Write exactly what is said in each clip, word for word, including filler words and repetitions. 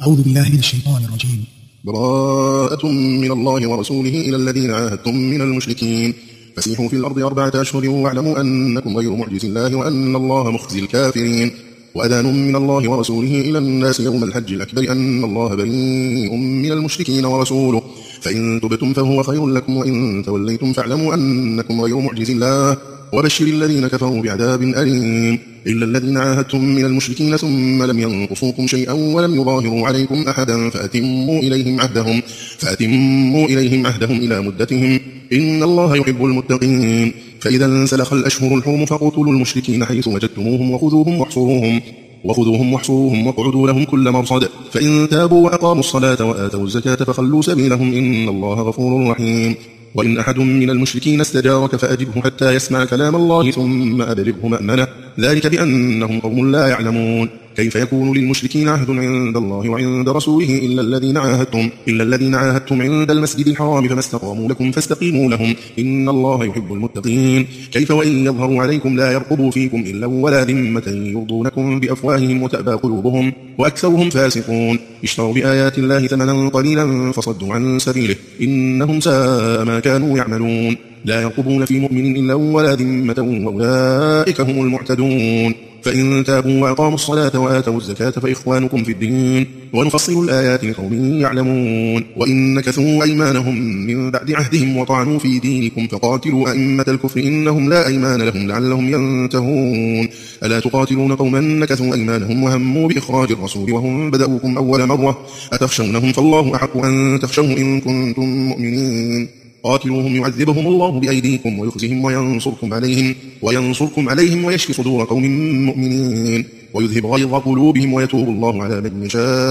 أعوذ بالله من الشيطان الرجيم. براءة من الله ورسوله إلى الذين عاهدتم من المشركين فسيحوا في الأرض أربعة أشهر واعلموا أنكم غير معجز الله وأن الله مخزي الكافرين. وأذان من الله ورسوله إلى الناس يوم الحج الأكبر أن الله بريء من المشركين ورسوله فإن تبتم فهو خير لكم وإن توليتم فاعلموا أنكم غير معجز الله وبشر الذين كفروا بعذاب أليم. إلا الذين عاهدتم من المشركين ثم لم ينقصوكم شيئا ولم يظاهروا عليكم أحدا فأتموا إليهم عهدهم فأتموا إليهم عهدهم إلى مدتهم إن الله يحب المتقين. فإذا انسلخ الأشهر الحرم فاقتلوا المشركين حيث وجدتموهم وخذوهم واحصروهم وخذوهم واحصروهم واقعدوا لهم كل مرصد فإن تابوا وأقاموا الصلاة وآتوا الزكاة فخلوا سبيلهم إن الله غفور رحيم. وإن أحد من المشركين استجارك فأجبه حتى يسمع كلام الله ثم أبلغه مأمنه ذلك بأنهم قوم لا يعلمون. كيف يكون للمشركين عهد عند الله وعند رسوله إلا الذين عاهدتم إلا الذين عاهدتم عند المسجد الحرام فما استقاموا لكم فاستقيموا لهم إن الله يحب المتقين. كيف وإن يظهروا عليكم لا يرقبوا فيكم إلا ولا ذمة يرضونكم بأفواههم وتأبى قلوبهم وأكثرهم فاسقون. اشتروا بآيات الله ثمنا قليلا فصدوا عن سبيله إنهم ساء ما كانوا يعملون. لا يرقبون في مؤمن إلا ولا ذمة وأولئك هم المعتدون. فإن تابوا وأقاموا الصلاة وآتوا الزكاة فإخوانكم في الدين ونفصل الآيات لقوم يعلمون. وإن نكثوا أيمانهم من بعد عهدهم وطعنوا في دينكم فقاتلوا أئمة الكفر إنهم لا أيمان لهم لعلهم ينتهون. ألا تقاتلون قوما نكثوا أيمانهم وهموا بإخراج الرسول وهم بدأوكم أول مرة أتخشونهم فالله أحق أن تخشوه إن كنتم مؤمنين. قاتلوهم يعذبهم الله بأيديكم ويخزهم وينصركم عليهم وينصركم عليهم ويشفي صدور قوم مؤمنين ويذهب غيظ قلوبهم ويتوب الله على من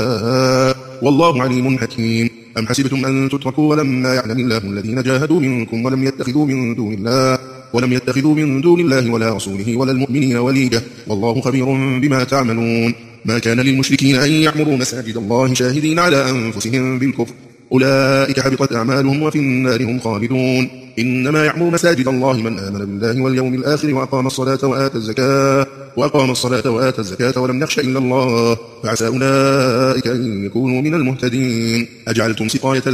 يشاء والله عليم حكيم. أم حسبتم أن تتركوا ولما يعلم الله الذين جاهدوا منكم ولم يتخذوا من دون الله ولم يتخذوا من دون الله ولا رسوله ولا المؤمنين وليجة والله خبير بما تعملون. ما كان للمشركين أن يعمروا مساجد الله شاهدين على أنفسهم بالكفر أولئك حبطت أعمالهم وفي النار هم خالدون. إنما يعمر مساجد الله من آمن بالله واليوم الآخر وأقام الصلاة وآتى الزكاة وأقام الصلاة وآتى الزكاة ولم يخش إلا الله فعسى أولئك أن يكونوا من المهتدين. أجعلتم سقاية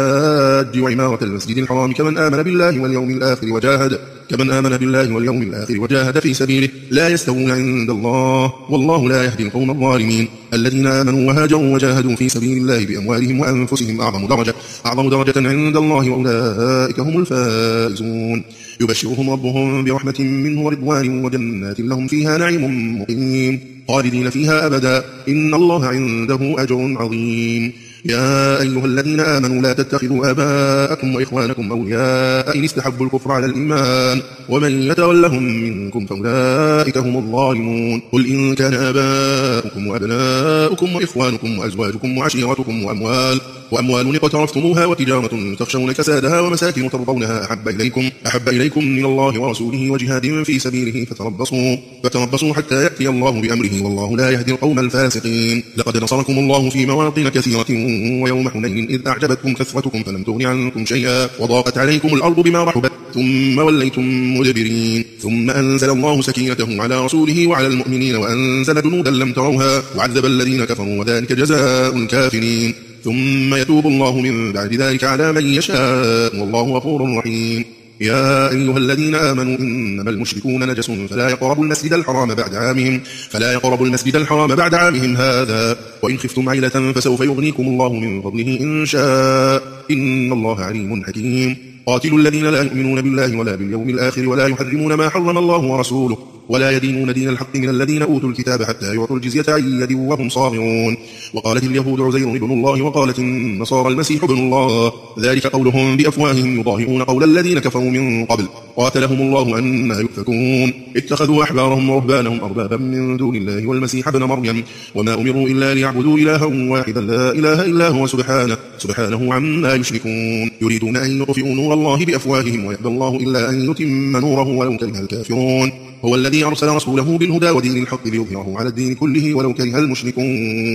الحاج وعمارة المسجد الحرام كمن آمن بالله واليوم الآخر وجاهد كمن آمن بالله واليوم الآخر وجاهد في سبيله لا يستوون عند الله والله لا يهدي القوم الظالمين. الذين آمنوا وهاجروا وجاهدوا في سبيل الله بأموالهم وأنفسهم أعظم درجة أعظم درجة عند الله وأولئك هم الفائزون. يبشرهم ربهم برحمة منه ورضوان وجنات لهم فيها نعيم مقيم خالدين فيها أبدا إن الله عنده أجر عظيم. يا أيها الذين آمنوا لا تتخذوا آباءكم وإخوانكم أولياء إن استحبوا الكفر على الإيمان ومن يتولهم منكم فأولئك هم الظالمون. قل إن كان آباؤكم وأبناؤكم وإخوانكم وأزواجكم وعشيرتكم وأموال وأموال اقترفتموها وتجارة تخشون كسادها ومساكن ترضونها أحب إليكم أحب إليكم من الله ورسوله وجهاد في سبيله فتربصوا فتربصوا حتى يأتي الله بأمره والله لا يهدي القوم الفاسقين. لقد نصركم الله في مواطن كثيرة ويوم حنين إذ أعجبتكم كثرتكم فلم تغن عنكم شيئا وضاقت عليكم الأرض بما رحبت ثم وليتم مدبرين. ثم أنزل الله سكينته على رسوله وعلى المؤمنين وأنزل جنودا لم تروها وعذب الذين كفروا وذلك جزاء الكافرين. ثم يتوب الله من بعد ذلك على من يشاء والله غفور رحيم. يا أيها الذين آمنوا إنما المشركون نجس فلا يقربوا المسجد الحرام بعد عامهم فلا يقربوا المسجد الحرام بعد عامهم هذا وإن خفتم عيلة فسوف يغنيكم الله من فضله إن شاء إن الله عليم حكيم. قاتلوا الذين لا يؤمنون بالله ولا باليوم الآخر ولا يحرمون ما حرم الله ورسوله ولا يدينون دين الحق من الذين أوتوا الكتاب حتى يعطوا الجزية عن يد وهم صاغرون. وقالت اليهود عزير ابن الله وقالت النصارى المسيح ابن الله ذلك قولهم بأفواههم يضاهئون قول الذين كفروا من قبل قاتلهم الله أنى يؤفكون. اتخذوا أحبارهم ورهبانهم أربابا من دون الله والمسيح ابن مريم وما أمروا إلا ليعبدوا إلها واحدا لا إله إلا هو سبحانه سبحانه عما يشركون. يريدون أن يطفئوا نور الله بأفواههم ويأبى الله إلا أن يتم نوره ولو كره الكافرون. هو الذي أرسل رسوله بالهدى ودين الحق ليظهره على الدين كله ولو كره المشركون.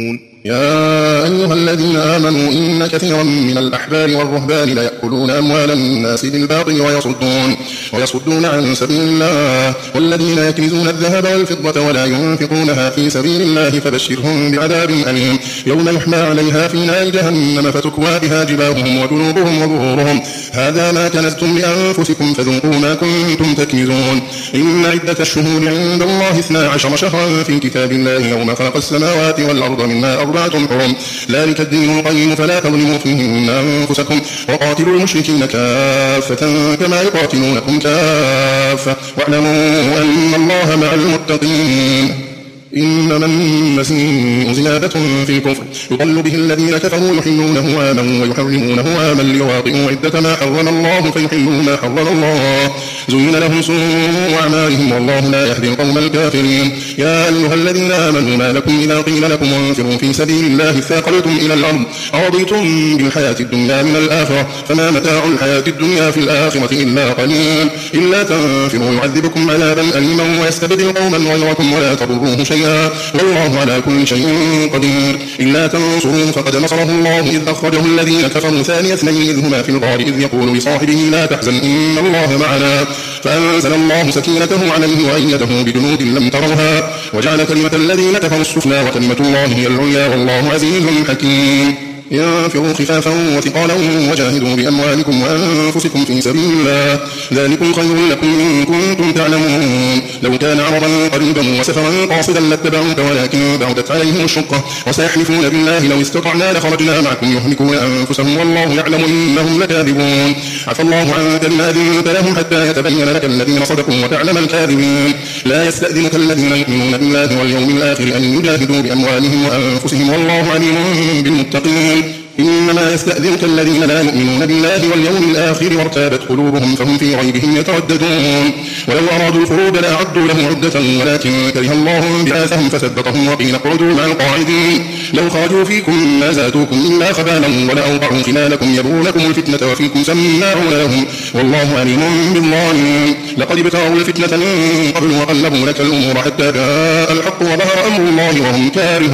يا أيها الذين آمنوا إن كثيرا من الأحبار والرهبان ليأكلون أموال الناس بالباطل ويصدون, ويصدون عن سبيل الله والذين يكنزون الذهب والفضة ولا ينفقونها في سبيل الله فبشرهم بعذاب أليم يوم يحمى عليها في نار جهنم فتكوى بها جباههم وجنوبهم وظهورهم هذا ما كنزتم لأنفسكم فذوقوا ما كنتم تكنزون إن عدة الشهور عند الله اثنا عشر شهرا في كتاب الله يوم خلق السماوات والأرض منها أربعة حرم ذلك الدين القيم فلا تظلموا فيهن أنفسكم وقاتلوا المشركين كافة كما يقاتلونكم كافة واعلموا أن الله مع المتقين إنما المسيء زيادة في الكفر يضل به الذين كفروا يحلونه عاما ويحرمونه عاما ليواطئوا عدة ما حرم الله فيحلوا ما حرم الله زين لهم سوء أعمالهم والله لا يهدي القوم الكافرين يا أيها الذين آمنوا ما لكم إذا قيل لكم انفروا في سبيل الله ثاقلتم إلى الأرض أرضيتم بالحياة الدنيا من الآخرة فما متاع الحياة الدنيا في الآخرة إلا قليل إلا تنفروا يعذبكم عذابا أليما ويستبدل قوما غيركم ولا تضروه شيئا والله على كل شيء قدير إلا تنصروه فقد نصره الله إذ أخرجه الذين كفروا ثاني اثنين إذ هما في الغار إذ يقول لصاحبه لا تحزن إن الله معنا فأنزل الله سكينته عليه وأيده بجنود لم تروها وجعل كلمة الذين كفروا السفلى وكلمة الله هي العليا والله عزيز حكيم ينفروا خفافا وثقالا وجاهدوا بأموالكم وأنفسكم في سبيل الله ذلكم خير لكم إن كنتم تعلمون لو كان عرضا قريبا وسفرا قاصدا لاتبعوك ولكن بعدت عليهم الشقة وسيحلفون بالله لو استطعنا لخرجنا معكم يهلكون أنفسهم والله يعلم إنهم لكاذبون عفى الله عنك بما أذنت لهم حتى يتبين لك الذين صدقوا وتعلم الكاذبين لا يستأذنك الذين يؤمنون بالله واليوم الآخر أن يجاهدوا بأموالهم وأنفسهم والله عليم بالمتقين إنما يستأذنك الذين لا يؤمنون بالله واليوم الآخر وارتابت قلوبهم فهم في ريبهم يترددون ولو أرادوا الخروج لأعدوا له عدة ولكن كره الله بعاثهم فثبتهم وقيل اقعدوا مع القاعدين لو خرجوا فيكم ما زادوكم إلا خبالا ولأوضعوا خلالكم يبغونكم الفتنة وفيكم سماعون لهم والله عليم بالظالمين لقد ابتغوا الفتنة من قبل وقلبوا لك الأمور حتى جاء الحق وظهر أمر الله وهم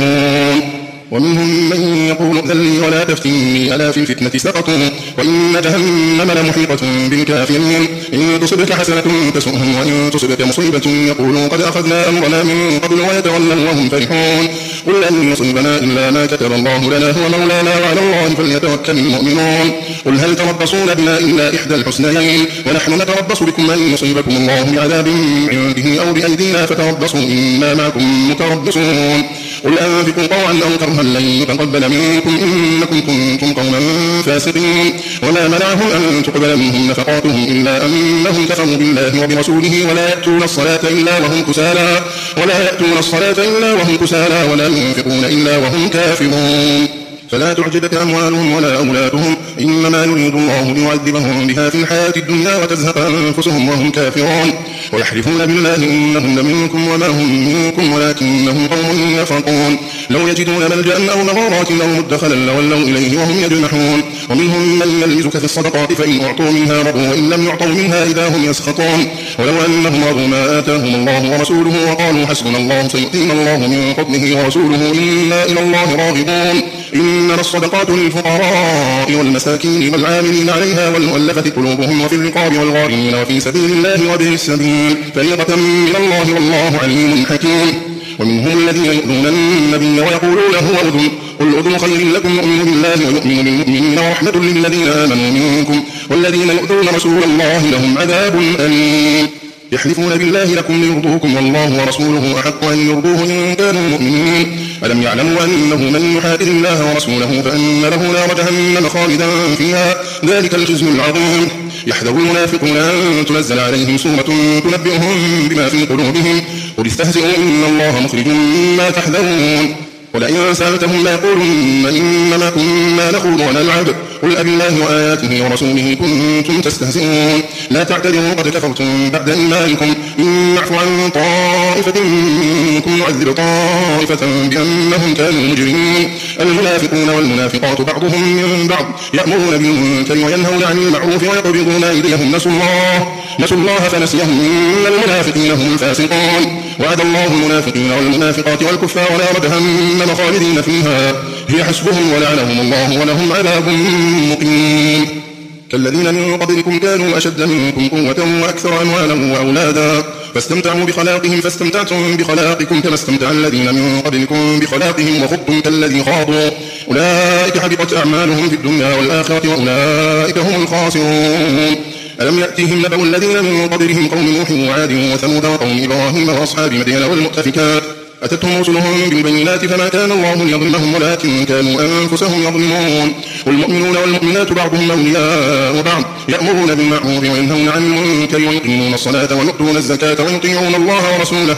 كارهون ومنهم من يقول ائذن لي ولا تفتني ألا في الفتنة سقطوا وإن جهنم لمحيطة بالكافرين إن تصبك حسنة تسؤهم وإن تصبك مصيبة يقولوا قد أخذنا أمرنا من قبل ويتولوا وهم فرحون قل لن يصيبنا إلا ما كتب الله لنا هو مولانا وعلى الله فليتوكل المؤمنون قل هل تربصون بنا إلا إحدى الحسنيين ونحن نتربص بكم أن يصيبكم الله بعذاب عنده أو بأيدينا فتربصوا إنا معكم متربصون قل أنفقوا طوعا أو كرها لن يتقبل منكم إنكم كنتم قوما فاسقين وما منعهم أن تقبل منهم نفقاتهم إلا أنهم كفروا بالله وبرسوله ولا يأتون الصلاة إلا وهم كسالى ولا يأتون الصلاة إلا وهم كسالى ولا ينفقون إلا وهم كافرون فلا تعجبك أموالهم ولا أولادهم إنما يريد الله ليعذبهم بها في الحياة الدنيا وتزهق أنفسهم وهم كافرون ويحلفون بالله إنهم لمنكم وما هم منكم ولكنهم قوم يفرقون لو يجدون ملجأ أو مغارات أو مدخلا لولوا إليه وهم يجمحون ومنهم من يلمزك في الصدقات فإن أعطوا منها رضوا وإن لم يعطوا منها إذا هم يسخطون ولو أنهم رضوا ما آتاهم الله ورسوله وقالوا حسبنا الله سيؤتينا الله من فضله ورسوله إنا إلى الله راغبون إنما الصدقات للفقراء والمساكين والعاملين عليها والمؤلفة قلوبهم وفي الرقاب والغارمين وفي سبيل الله وابن السبيل فريضة من الله والله عليم حكيم ومنهم الذين يؤذون النبي ويقولون هو أذن قل أذن خير لكم يؤمن بالله ويؤمن بالمؤمنين ورحمة للذين آمنوا منكم والذين يؤذون رسول الله لهم عذاب أليم يحلفون بالله لكم ليرضوكم والله ورسوله أحق أن يرضوه إن كانوا مؤمنين ألم يعلموا أنه من يحادث الله ورسوله فإن له نار جهنم خالدا فيها ذلك الخزي العظيم يحذر المنافقون أن تنزل عليهم سورة تنبئهم بما في قلوبهم قل استهزئوا إن الله مخرج ما تحذرون ولئن سألتهم ليقولن إنما كنا نخوض ونلعب قل أبالله وآياته ورسوله كنتم تستهزئون لا تعتذروا قد كفرتم بعد إيمانكم إن نعفو عن طائفة منكم نعذب طائفة بأنهم كانوا مجرمين المنافقون والمنافقات بعضهم من بعض يأمرون بالمنكر وينهون عن المعروف ويقبضون أيديهم نسوا الله نسوا الله فنسيهم إن المنافقين هم الفاسقون وعد الله المنافقين والمنافقات والكفار نار جهنم خالدين فيها هي حسبهم ولعنهم الله ولهم عذاب مقيم كالذين من قبلكم كانوا أشد منكم قوة وأكثر أموالا وأولادا فاستمتعوا بخلاقهم فاستمتعتم بخلاقكم كما استمتع الذين من قبلكم بخلاقهم وخضتم كالذي خاضوا أولئك حبطت أعمالهم في الدنيا والآخرة وأولئك هم الخاسرون ألم يأتهم نبأ الذين من قبلهم قوم نوح وعاد وثمود وقوم إبراهيم وأصحاب مدين والمؤتفكات أتتهم رسلهم بالبينات فما كان الله ليظلمهم ولكن كانوا أنفسهم يظلمون والمؤمنون والمؤمنات بعضهم أولياء بعض يأمرون بالمعروف وينهون عن المنكر ويقيمون الصلاة ويؤتون الزكاة ويطيعون الله ورسوله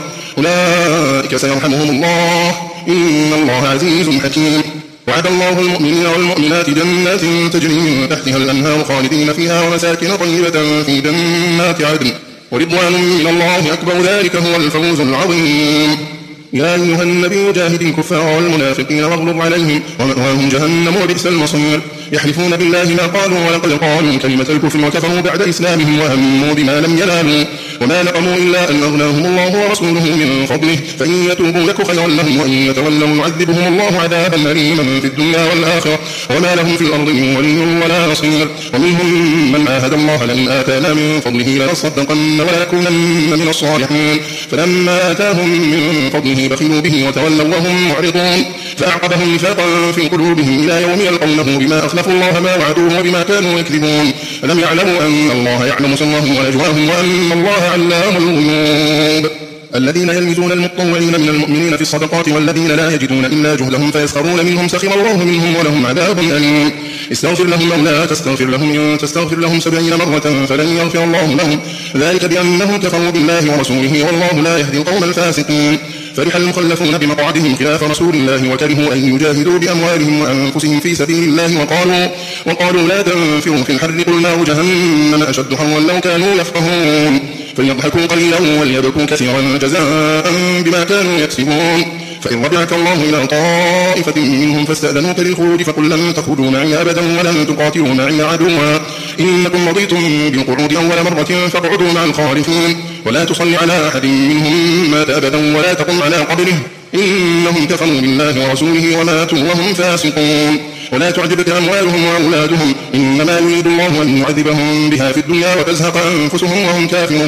أولئك سيرحمهم الله إن الله عزيز حكيم وعد الله المؤمنين والمؤمنات جنات تجري من تحتها الأنهار خالدين فيها ومساكن طيبة في جنات عدن ورضوان من الله أكبر ذلك هو الفوز العظيم يا أيها النبي جاهد الكفار والمنافقين واغلظ عليهم ومأواهم جهنم وبئس المصير يحلفون بالله ما قالوا ولقد قالوا كلمة الكفر وكفروا بعد إسلامهم وهموا بما لم ينالوا وما نقموا إلا أن أغناهم الله ورسوله من فضله فإن يتوبوا لك خيرا لهم وإن يتولوا يعذبهم الله عذابا أليما في الدنيا والآخرة وما لهم في الأرض من ولي ولا نصير ومنهم من عاهد الله لئن آتانا من فضله لنصدقن ولنكونن من الصالحين فلما آتاهم من فضله بخلوا به وتولوا وهم معرضون فأعقبهم نفاقا في قلوبهم إلى يوم يلقونه بما أخلفوا الله ما وعدوه وبما كانوا يكذبون ألم يعلموا أن الله يعلم سرهم ونجواهم وأن الله علام الغيوب الذين يلمزون المطوعين من المؤمنين في الصدقات والذين لا يجدون إلا جهدهم فيسخرون منهم سخر الله منهم ولهم عذاب أليم استغفر لهم أو لا تستغفر لهم إن تستغفر لهم سبعين مرة فلن يغفر الله لهم ذلك بأنهم كفروا بالله ورسوله والله لا يهدي القوم الفاسقين فرح المخلفون بمقعدهم خلاف رسول الله وكرهوا أن يجاهدوا بأموالهم وأنفسهم في سبيل الله وقالوا, وقالوا لا تنفروا في الحر قل نار جهنم أشد حرا لو كانوا يفقهون فليضحكوا قليلا وليبكوا كثيرا جزاء بما كانوا يكسبون فإن رجعك الله إلى طائفة منهم فاستأذنوك للخروج فقل لن تخرجوا معي أبدا ولن تقاتلوا معي عدوا إنكم رضيتم بالقعود أول مرة فاقعدوا مع الخالفين ولا تصل على أحد منهم مات أبدا ولا تقم على قبره إنهم كفروا بالله ورسوله وماتوا وهم فاسقون ولا تعجبك أموالهم وأولادهم إنما يريد الله أن يعذبهم بها في الدنيا وتزهق أنفسهم وهم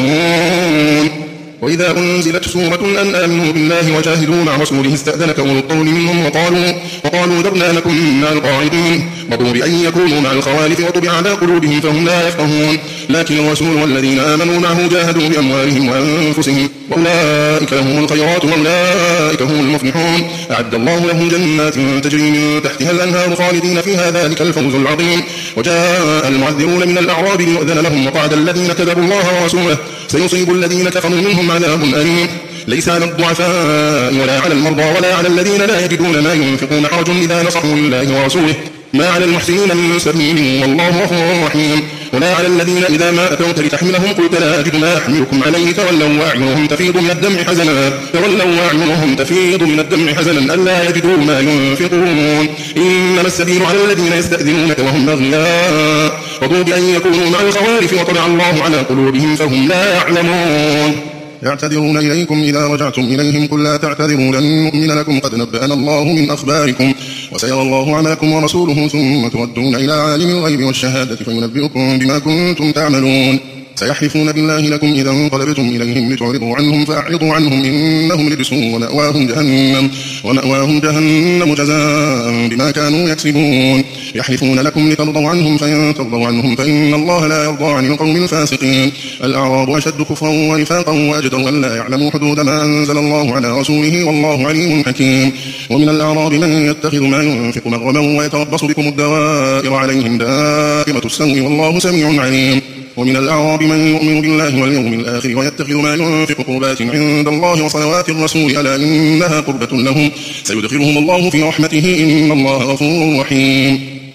كافرون وإذا أنزلت سورة أن آمنوا بالله وجاهدوا مع رسوله استأذنك أولو الطول منهم وقالوا, وقالوا ذرنا نكن مع القاعدين رضوا بأن يكونوا مع الخوالف وطبع على قلوبهم فهم لا يفقهون لكن الرسول والذين آمنوا معه جاهدوا بأموالهم وأنفسهم وأولئك لهم الخيرات وأولئك هم المفلحون أعد الله لهم جنات تجري من تحتها الأنهار خالدين فيها ذلك الفوز العظيم وجاء المعذرون من الأعراب ليؤذن لهم وقعد الذين كذبوا الله ورسوله سيصيب الذين كفروا منهم عذاب أليم ليس على الضعفاء ولا على المرضى ولا على الذين لا يجدون ما ينفقون حرج إذا نصحوا لله ورسوله ما على المحسنين من سبيل والله غفور رحيم ولا على الذين إذا ما أتوك لتحملهم قلت لا أجد ما أحملكم عليه تولوا وأعينهم تفيض من الدمع حزنا تولوا وأعينهم تفيض من الدمع حزنا ألا يجدوا ما ينفقون إنما السبيل على الذين يستأذنونك وهم أغنياء رضوا بأن يكونوا مع الخوالف وطبع الله على قلوبهم فهم لا يعلمون يعتذرون إليكم إذا رجعتم إليهم قل لا تعتذروا لن نؤمن لكم قد نبأنا الله من أخباركم وسيرى الله عملكم ورسوله ثم تردون إلى عالم الغيب والشهادة فينبئكم بما كنتم تعملون سيحلفون بالله لكم إذا انقلبتم إليهم لتعرضوا عنهم فأعرضوا عنهم إنهم رجس ومأواهم جهنم, ومأواهم جهنم جزاء بما كانوا يكسبون يحلفون لكم لترضوا عنهم فإن ترضوا عنهم فإن الله لا يرضى عن القوم الفاسقين الأعراب أشد كفرا ونفاقا وأجدر أن لا يعلموا حدود ما أنزل الله على رسوله والله عليم حكيم ومن الأعراب من يتخذ ما ينفق مغرما ويتربص بكم الدوائر عليهم دائرة السوء والله سميع عليم ومن الأعراب من يؤمن بالله واليوم الآخر ويتخذ ما ينفق قربات عند الله وصلوات الرسول ألا إنها قربة لهم سيدخلهم الله في رحمته إن الله غفور رحيم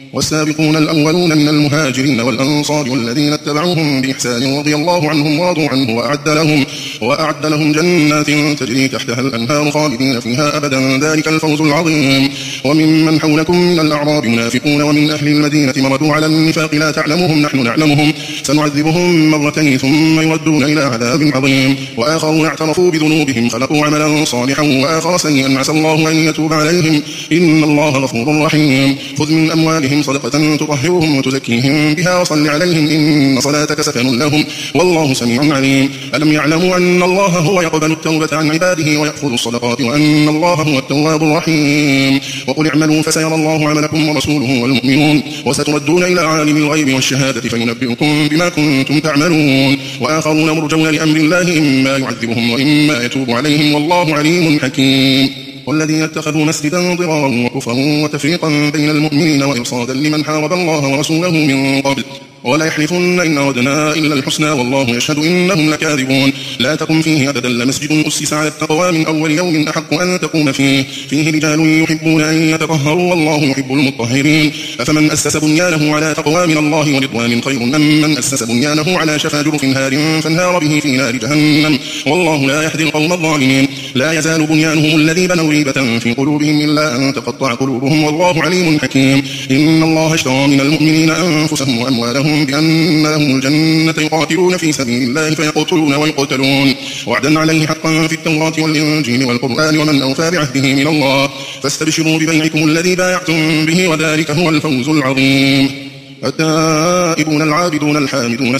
والسابقون الأولون من المهاجرين والأنصار والذين اتبعوهم بإحسان رضي الله عنهم ورضوا عنه وأعد لهم, وأعد لهم جنات تجري تحتها الأنهار خالدين فيها أبدا ذلك الفوز العظيم. وممن حولكم من الأعراب منافقون ومن أهل المدينة مردوا على النفاق لا تعلمهم نحن نعلمهم سنعذبهم مرتين ثم يردون إلى عذاب عظيم. وآخرون اعترفوا بذنوبهم خلقوا عملا صالحا وآخر سيئا عسى الله أن يتوب عليهم إن الله غفور رحيم. خذ من أموالهم صدقة تطهرهم وتزكيهم بها وصل عليهم إن صلاتك سكن لهم والله سميع عليم. ألم يعلموا أن الله هو يقبل التوبة عن عباده ويأخذ الصدقات وأن الله هو التواب الرحيم. وقل اعملوا فسيرى الله عملكم ورسوله والمؤمنون وستردون إلى عالم الغيب والشهادة فينبئكم بما كنتم تعملون. وآخرون مرجون لأمر الله إما يعذبهم وإما يتوب عليهم والله عليم حكيم. والذين اتخذوا مسجدا ضرارا وكفرا وتفريقا بين المؤمنين وإرصادا لمن حارب الله ورسوله من قبل ولا يحلفن إن أردنا إلا الحسنى والله يشهد إنهم لكاذبون. لا تقم فيه أبدا لمسجد أسس على التقوى من أول يوم أحق أن تقوم فيه فيه رجال يحبون أن يتطهروا والله يحب المطهرين. أفمن أسس بنيانه على تقوى من الله ورضوان خير أم من أسس بنيانه على شفا جرف هار فانهار به في نار جهنم والله لا يهدي القوم الظالمين. لا يزال بنيانهم الذي بنوا ريبة في قلوبهم إلا أن تقطع قلوبهم والله عليم حكيم. إن الله اشترى من المؤمنين أنفسهم وأموالهم بأن لهم الجنة يقاتلون في سبيل الله فيقتلون ويقتلون وعدا عليه حقا في التوراة والإنجيل والقرآن ومن أوفى بعهده من الله فاستبشروا ببيعكم الذي بايعتم به وذلك هو الفوز العظيم. التائبون العابدون الحامدون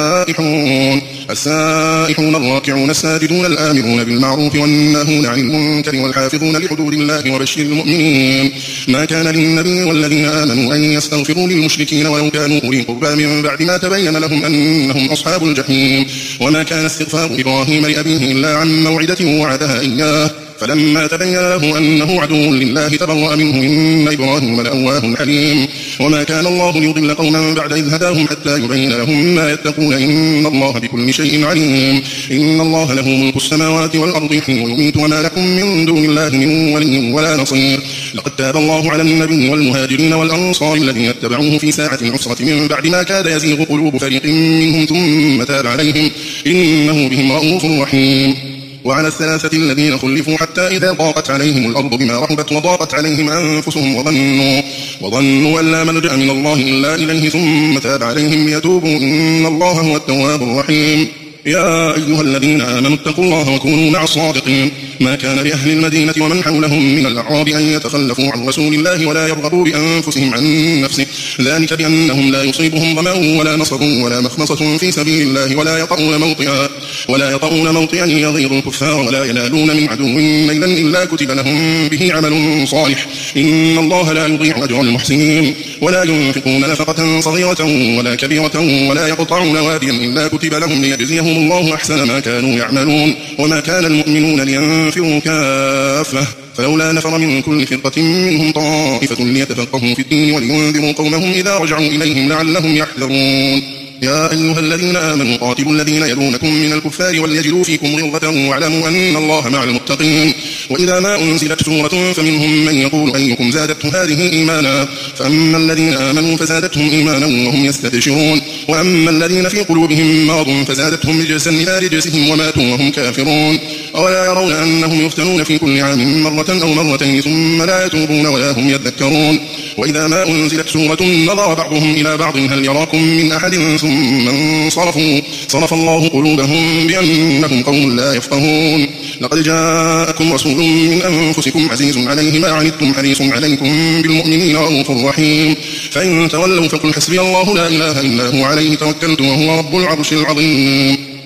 السائحون السائحون الراكعون الساجدون الآمرون بالمعروف والناهون عن المنكر والحافظون لحدود الله وبشر المؤمنين. ما كان للنبي والذين آمنوا أن يستغفروا للمشركين ولو كانوا أولي قربى من بعد ما تبين لهم أنهم أصحاب الجحيم. وما كان استغفار إبراهيم لأبيه إلا عن موعدة وعدها إياه فلما تبين له أنه عدو لله تبرأ منه إن إبراهيم لأواه حليم. وما كان الله ليضل قوما بعد إذ هداهم حتى يبين لهم ما يتقون إن الله بكل شيء عليم. إن الله له ملك السماوات والأرض يحيي ويميت وما لكم من دون الله من ولي ولا نصير. لقد تاب الله على النبي والمهاجرين والأنصار الذين اتبعوه في ساعة العسرة من بعد ما كاد يزيغ قلوب فريق منهم ثم تاب عليهم إنه بهم رؤوف رحيم. وعلى الثلاثة الذين خلفوا حتى إذا ضاقت عليهم الأرض بما رحبت وضاقت عليهم أنفسهم وظنوا, وظنوا أن لا ملجأ من الله إلا إليه ثم تاب عليهم ليتوبوا إن الله هو التواب الرحيم. يا أيها الذين آمنوا اتقوا الله وكونوا مع الصادقين. ما كان لأهل المدينة ومن حولهم من الأعراب أن يتخلفوا عن رسول الله ولا يرغبوا بأنفسهم عن نفسه ذلك بأنهم لا يصيبهم ظمأ ولا نصب ولا مخمصة في سبيل الله ولا يطؤون موطئا ولا يطؤون موطئا يغيظ الكفار ولا ينالون من عدو نيلا إلا كتب لهم به عمل صالح إن الله لا يضيع أجر المحسنين. ولا ينفقون نفقة صغيرة ولا كبيرة ولا يقطعون واديا إلا كتب لهم ليجزيهم الله أحسن ما كانوا يعملون. وما كان المؤمنون لينفروا كافة فلولا نفر من كل فرقة منهم طائفة ليتفقهوا في الدين ولينذروا قومهم إذا رجعوا إليهم لعلهم يحذرون. يا أيها الذين آمنوا قاتلوا الذين يلونكم من الكفار وليجدوا فيكم غلظة واعلموا أن الله مع المتقين. وإذا ما أنزلت سورة فمنهم من يقول أيكم زادته هذه إيمانا فأما الذين آمنوا فزادتهم إيمانا وهم يستبشرون وأما الذين في قلوبهم مرض فزادتهم رجسا إلى رجسهم وماتوا وهم كافرون. أولا يرون أنهم يفتنون في كل عام مرة أو مرتين ثم لا يتوبون ولا هم يذكرون. وإذا ما أنزلت سورة نظر بعضهم إلى بعض هل يراكم من أحد ثم انصرفوا صرف الله قلوبهم بأنهم قوم لا يفقهون. لقد جاءكم رسول من أنفسكم عزيز عليه ما عنتم حريص عليكم بالمؤمنين رؤوف رحيم. فإن تولوا فقل حسبي الله لا إله إلا هو عليه توكلت وهو رب العرش العظيم.